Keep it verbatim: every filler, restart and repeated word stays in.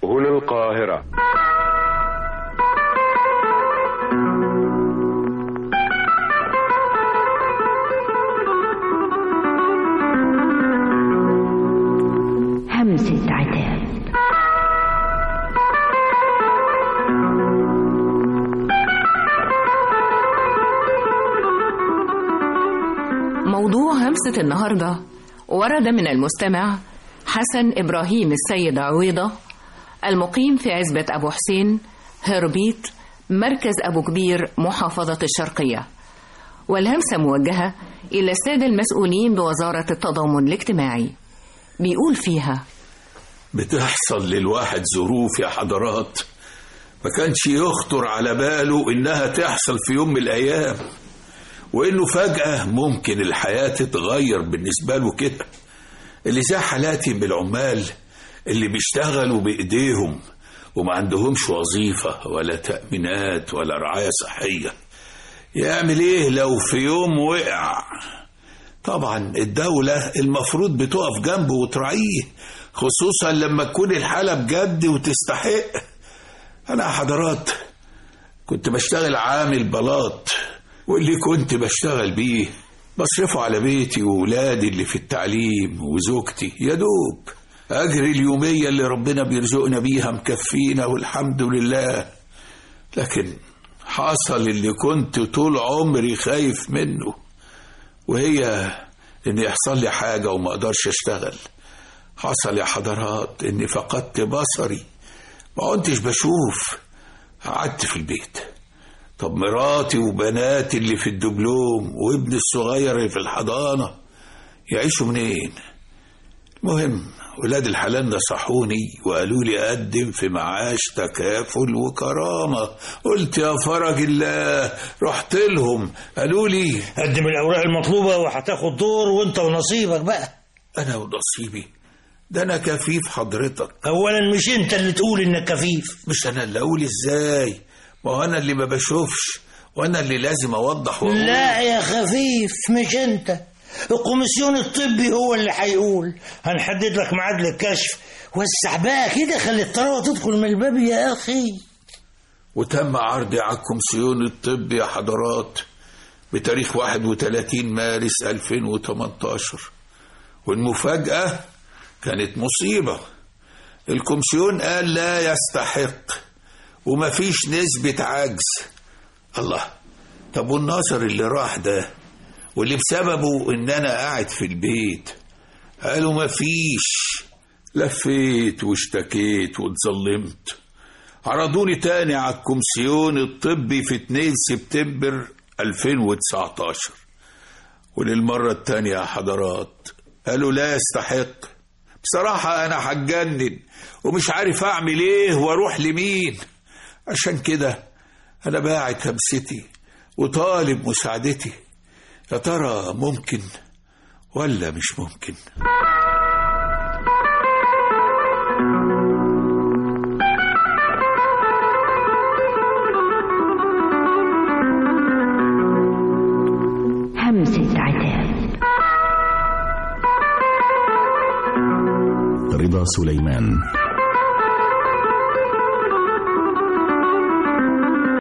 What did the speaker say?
هنا القاهرة. همسة عتاب. موضوع همسة النهاردة ورد من المستمع حسن إبراهيم السيد عويضة، المقيم في عزبة أبو حسين هربيت، مركز أبو كبير، محافظة الشرقية. والهمسة موجهة إلى السادة المسؤولين بوزارة التضامن الاجتماعي. بيقول فيها: بتحصل للواحد ظروف يا حضرات ما كانش يخطر على باله إنها تحصل في يوم من الأيام، وإنه فجأة ممكن الحياة تتغير بالنسبة له كده. اللي زي حالاتي من العمال اللي بيشتغلوا بإيديهم وما عندهمش وظيفة ولا تأمينات ولا رعاية صحية، يعمل إيه لو في يوم وقع؟ طبعا الدولة المفروض بتقف جنبه وتراعيه، خصوصا لما تكون الحالة بجد وتستحق. أنا حضرات كنت بشتغل عامل بلاط، واللي كنت بشتغل بيه بصرفه على بيتي وولادي اللي في التعليم وزوجتي، يا دوب أجري اليومية اللي ربنا بيرزقنا بيها مكفينا والحمد لله. لكن حصل اللي كنت طول عمري خايف منه، وهي إن يحصل لي حاجة وما أقدرش أشتغل. حصل يا حضرات إني فقدت بصري، ما كنتش بشوف، قعدت في البيت. طب مراتي وبناتي اللي في الدبلوم وابني الصغير اللي في الحضانة يعيشوا منين؟ المهم ولاد الحلال نصحوني وقالوا لي أقدم في معاش تكافل وكرامة. قلت يا فرج الله، رحت لهم قالوا لي قدم الأوراق المطلوبة وهتاخد دور وانت ونصيبك بقى. أنا ونصيبي؟ ده أنا كفيف حضرتك. أولا مش انت اللي تقول إنك كفيف. مش أنا اللي أقول إزاي؟ ما هو أنا اللي ما بشوفش وأنا اللي لازم أوضح وأقول. لا يا خفيف، مش أنت، الكوميسيون الطبي هو اللي هيقول. هنحدد لك ميعاد للكشف. وسع بقى كده، خلي الطراوة تدخل من الباب يا أخي. وتم عرضي على الكوميسيون الطبي يا حضرات بتاريخ واحد وثلاثين مارس ألفين وثمانية عشر، والمفاجأة كانت مصيبة. الكوميسيون قال لا يستحق وما فيش نسبة عجز. الله، طب والناصر اللي راح ده واللي بسببه ان انا قاعد في البيت؟ قالوا ما فيش. لفيت واشتكيت واتظلمت. عرضوني تاني على الكوميسيون الطبي في اتنين سبتمبر ألفين وتسعة عشر، وللمرة التانية يا حضرات قالوا لا يستحق. بصراحة انا هتجنن ومش عارف اعمل ايه واروح لمين. عشان كده أنا باعت همستي وطالب مساعدتي. يا ترى ممكن ولا مش ممكن؟ همسة عتاب. رضا سليمان.